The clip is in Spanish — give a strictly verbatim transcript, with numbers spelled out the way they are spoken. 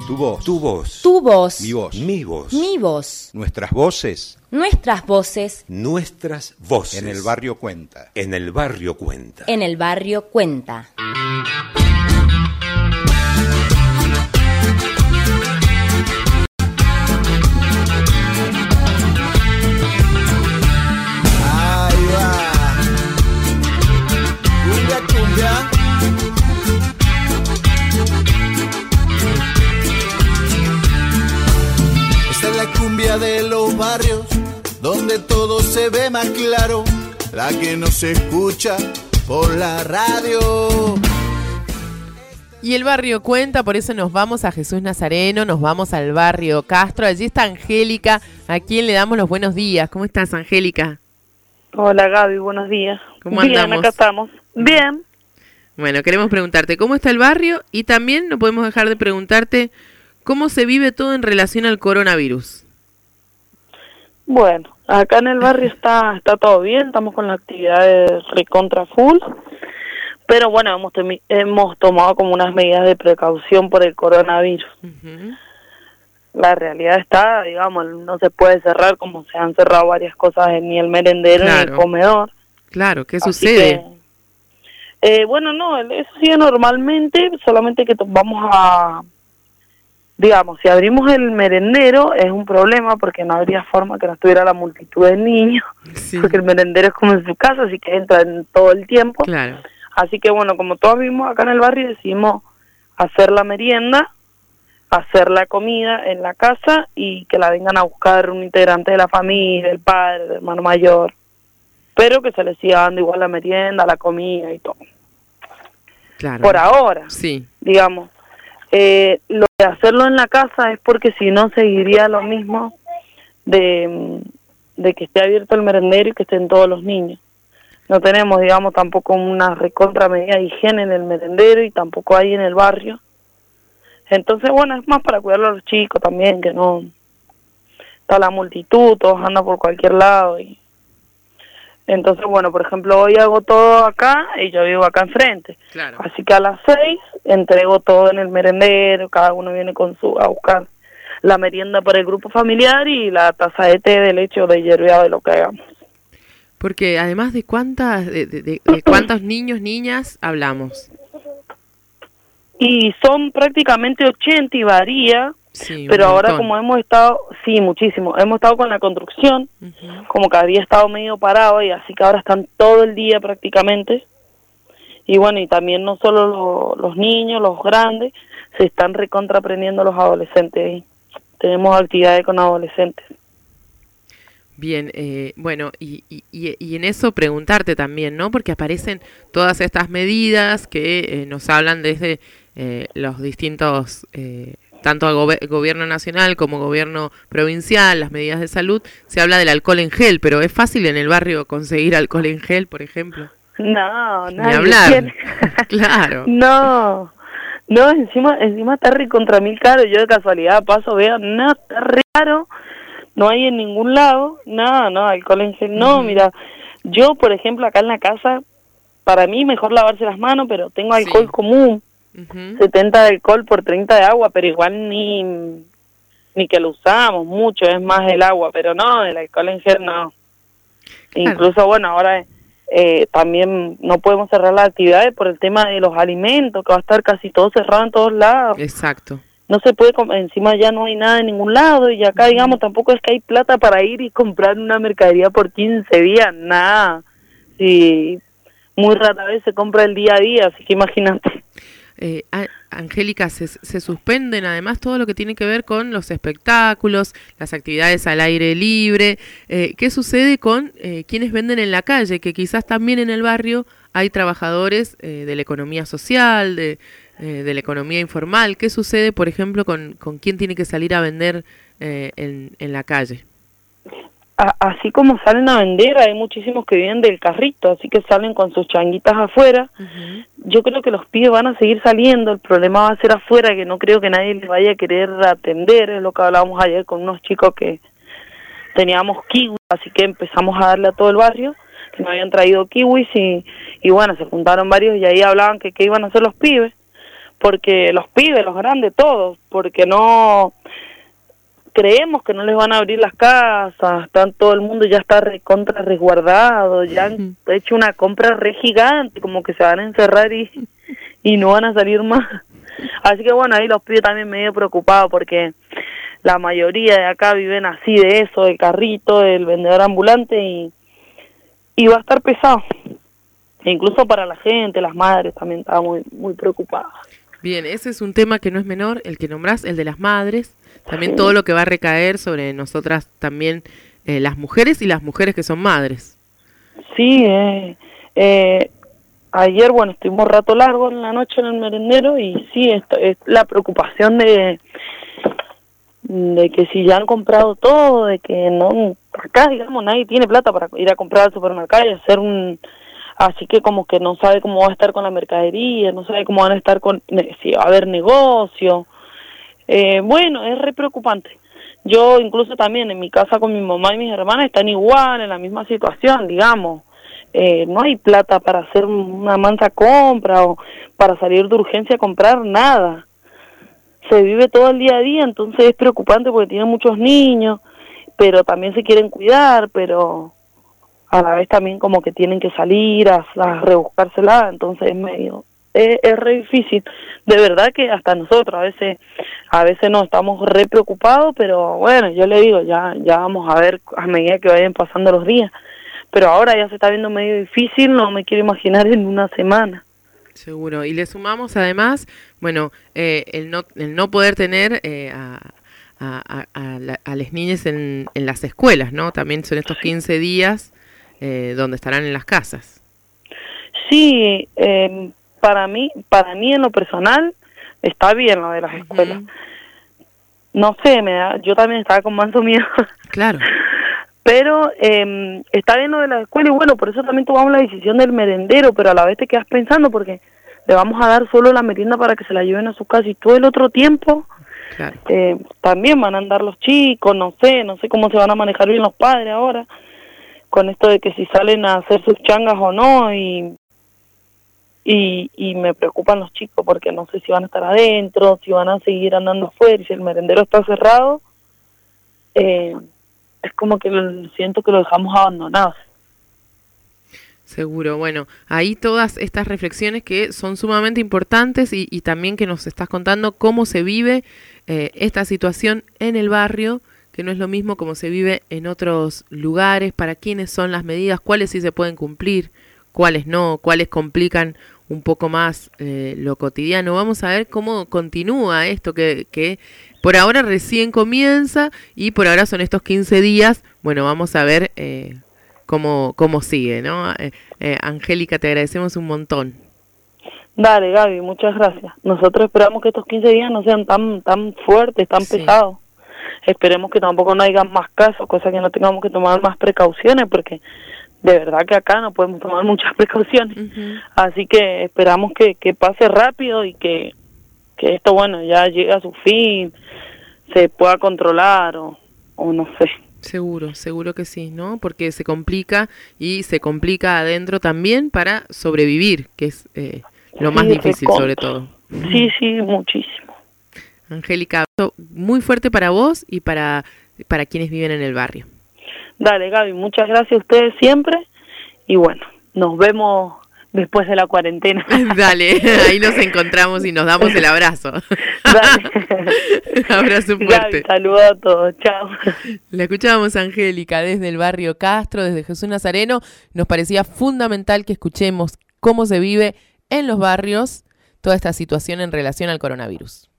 Tu voz. Tu voz. Tu voz. Mi voz. Mi voz. Mi voz. Nuestras voces. Nuestras voces. Nuestras voces. En el barrio cuenta. En el barrio cuenta. En el barrio cuenta. Ahí va. Cumbia, cumbia. Esta es la cumbia de los barrios, donde todo se ve más claro, la que no se escucha por la radio. Y el barrio cuenta, por eso nos vamos a Jesús Nazareno, nos vamos al barrio Castro. Allí está Angélica, a quien le damos los buenos días. ¿Cómo estás, Angélica? Hola, Gaby, buenos días. ¿Cómo Bien, andamos? acá estamos. Bien. Bueno, queremos preguntarte cómo está el barrio y también no podemos dejar de preguntarte cómo se vive todo en relación al coronavirus. Bueno, acá en el barrio está está todo bien, estamos con las actividades recontra full, pero bueno, hemos, temi- hemos tomado como unas medidas de precaución por el coronavirus. Uh-huh. La realidad está, digamos, no se puede cerrar como se han cerrado varias cosas en ni el merendero ni Claro. el comedor. Claro, ¿qué Así sucede? que, eh, bueno, no, eso sigue normalmente, solamente que to- vamos a... Digamos, si abrimos el merendero es un problema porque no habría forma que no estuviera la multitud de niños, Sí, porque el merendero es como en su casa, así que entran todo el tiempo. claro. Así que bueno, como todos vimos acá en el barrio, decidimos hacer la merienda, hacer la comida en la casa y que la vengan a buscar un integrante de la familia, el padre, el hermano mayor, pero que se les siga dando igual la merienda, la comida y todo. Claro. Por ahora, Sí, digamos. Eh, lo de hacerlo en la casa es porque si no seguiría lo mismo de, de que esté abierto el merendero y que estén todos los niños. No tenemos, digamos, tampoco una recontra medida de higiene en el merendero y tampoco hay en el barrio. Entonces, bueno, es más para cuidar a los chicos también, que no está la multitud, todos andan por cualquier lado. Y entonces, bueno, por ejemplo, hoy hago todo acá y yo vivo acá enfrente. claro. Así que a las seis entrego todo en el merendero, cada uno viene con su a buscar la merienda para el grupo familiar y la taza de té, de leche o de hierbeado, de lo que hagamos. Porque además de cuántas, de, de, de- de cuántos niños, niñas hablamos. Y son prácticamente ochenta y varía, Sí, un pero ahora montón. como hemos estado, sí, muchísimo, hemos estado con la construcción, Ujú. como que había estado medio parado y así que ahora están todo el día prácticamente. Y bueno, y también no solo lo- los niños, los grandes, se están recontra aprendiendo los adolescentes ahí. Tenemos actividades con adolescentes. Bien, eh, bueno, y, y, y y en eso preguntarte también, ¿no? Porque aparecen todas estas medidas que eh, nos hablan desde eh, los distintos, eh, tanto el gobe- gobierno nacional como gobierno provincial, las medidas de salud, se habla del alcohol en gel, pero ¿es fácil en el barrio conseguir alcohol en gel, por ejemplo? No, Ni nadie hablar. tiene. Claro. No, no, encima encima está re contra mil caro. Yo de casualidad paso, veo, no, está re caro. No hay en ningún lado, no, no, alcohol en gel. No, Ujú. mira, yo, por ejemplo, acá en la casa, para mí mejor lavarse las manos, pero tengo alcohol Sí. común, Ujú. setenta de alcohol por treinta de agua, pero igual ni, ni que lo usamos mucho, es más el agua, pero no, el alcohol en gel no. Claro. Incluso, bueno, ahora eh, también no podemos cerrar las actividades por el tema de los alimentos, que va a estar casi todo cerrado en todos lados. Exacto. No se puede, com- encima ya no hay nada en ningún lado, y acá, digamos, tampoco es que hay plata para ir y comprar una mercadería por quince días, nada. Sí, muy rara vez se compra el día a día, así que imagínate. Eh, a- Angélica, se, se suspenden además todo lo que tiene que ver con los espectáculos, las actividades al aire libre. Eh, ¿Qué sucede con eh, quienes venden en la calle? Que quizás también en el barrio hay trabajadores eh, de la economía social, de, eh, de la economía informal. ¿Qué sucede, por ejemplo, con, con quién tiene que salir a vender eh, en, en la calle? A- así como salen a vender, hay muchísimos que viven del carrito, así que salen con sus changuitas afuera. Uh-huh. Yo creo que los pibes van a seguir saliendo, el problema va a ser afuera, que no creo que nadie les vaya a querer atender, es lo que hablábamos ayer con unos chicos que teníamos kiwis, así que empezamos a darle a todo el barrio, que nos habían traído kiwis y, y bueno, se juntaron varios y ahí hablaban que qué iban a hacer los pibes, porque los pibes, los grandes, todos, porque no creemos que no les van a abrir las casas, están, todo el mundo ya está recontra resguardado, ya han hecho una compra re gigante, como que se van a encerrar y, y no van a salir más. Así que bueno, ahí los pibes también medio preocupados porque la mayoría de acá viven así de eso, del carrito, del vendedor ambulante y, y va a estar pesado. E incluso para la gente, las madres también estaban muy, muy preocupadas. Bien, ese es un tema que no es menor, el que nombrás, el de las madres, también sí. Todo lo que va a recaer sobre nosotras también, eh, las mujeres y las mujeres que son madres. Sí, eh, eh, ayer, bueno, estuvimos rato largo en la noche en el merendero y sí, esto, es la preocupación de, de que si ya han comprado todo, de que no, acá digamos nadie tiene plata para ir a comprar al supermercado y hacer un... Así que como que no sabe cómo va a estar con la mercadería, no sabe cómo van a estar con, si va a haber negocio. Eh, bueno, es re preocupante. Yo incluso también en mi casa con mi mamá y mis hermanas están igual, en la misma situación, digamos. Eh, no hay plata para hacer una mansa compra o para salir de urgencia a comprar nada. Se vive todo el día a día, entonces es preocupante porque tienen muchos niños, pero también se quieren cuidar, pero... a la vez también como que tienen que salir a, a rebuscársela, entonces es medio, es, es re difícil, de verdad que hasta nosotros a veces, a veces no estamos re preocupados, pero bueno, yo le digo, ya, ya vamos a ver a medida que vayan pasando los días, pero ahora ya se está viendo medio difícil, no me quiero imaginar en una semana. Seguro, y le sumamos además, bueno, eh, el no, el no poder tener eh, a... a, a, a, la, a las niñas en, en las escuelas, ¿no? También son estos quince días Eh, donde estarán en las casas. Sí, eh, para mí, para mí en lo personal está bien lo de las uh-huh. escuelas. No sé, me da, yo también estaba con manso miedo. Claro. Pero eh, está bien lo de la escuela y bueno, por eso también tomamos la decisión del merendero, pero a la vez te quedas pensando porque le vamos a dar solo la merienda para que se la lleven a su casa y todo el otro tiempo claro. eh, también van a andar los chicos, no sé, no sé cómo se van a manejar bien los padres ahora. Con esto de que si salen a hacer sus changas o no y, y y me preocupan los chicos porque no sé si van a estar adentro, si van a seguir andando afuera, y si el merendero está cerrado, eh, es como que lo, siento que lo dejamos abandonado. Seguro, bueno, ahí todas estas reflexiones que son sumamente importantes y, y también que nos estás contando cómo se vive eh, esta situación en el barrio, que no es lo mismo como se vive en otros lugares, para quiénes son las medidas, cuáles sí se pueden cumplir, cuáles no, cuáles complican un poco más eh, lo cotidiano. Vamos a ver cómo continúa esto que, que por ahora recién comienza y por ahora son estos quince días. Bueno, vamos a ver eh, cómo, cómo sigue, ¿no? Eh, eh, Angélica, te agradecemos un montón. Dale, Gaby, muchas gracias. Nosotros esperamos que estos quince días no sean tan, tan fuertes, tan sí. pesados. Esperemos que tampoco no haya más casos, cosa que no tengamos que tomar más precauciones, porque de verdad que acá no podemos tomar muchas precauciones. Uh-huh. Así que esperamos que, que pase rápido y que, que esto, bueno, ya llegue a su fin, se pueda controlar o, o no sé. Seguro, seguro que sí, ¿no? Porque se complica y se complica adentro también para sobrevivir, que es eh, lo sí, más difícil sobre todo. Sí, sí, muchísimo. Angélica, muy fuerte para vos y para, para quienes viven en el barrio. Dale, Gaby, muchas gracias a ustedes siempre y bueno, nos vemos después de la cuarentena. Dale, ahí nos encontramos y nos damos el abrazo. Dale. Abrazo fuerte. Gaby, saludos a todos, chao. La escuchábamos a Angélica desde el barrio Castro, desde Jesús Nazareno. Nos parecía fundamental que escuchemos cómo se vive en los barrios toda esta situación en relación al coronavirus.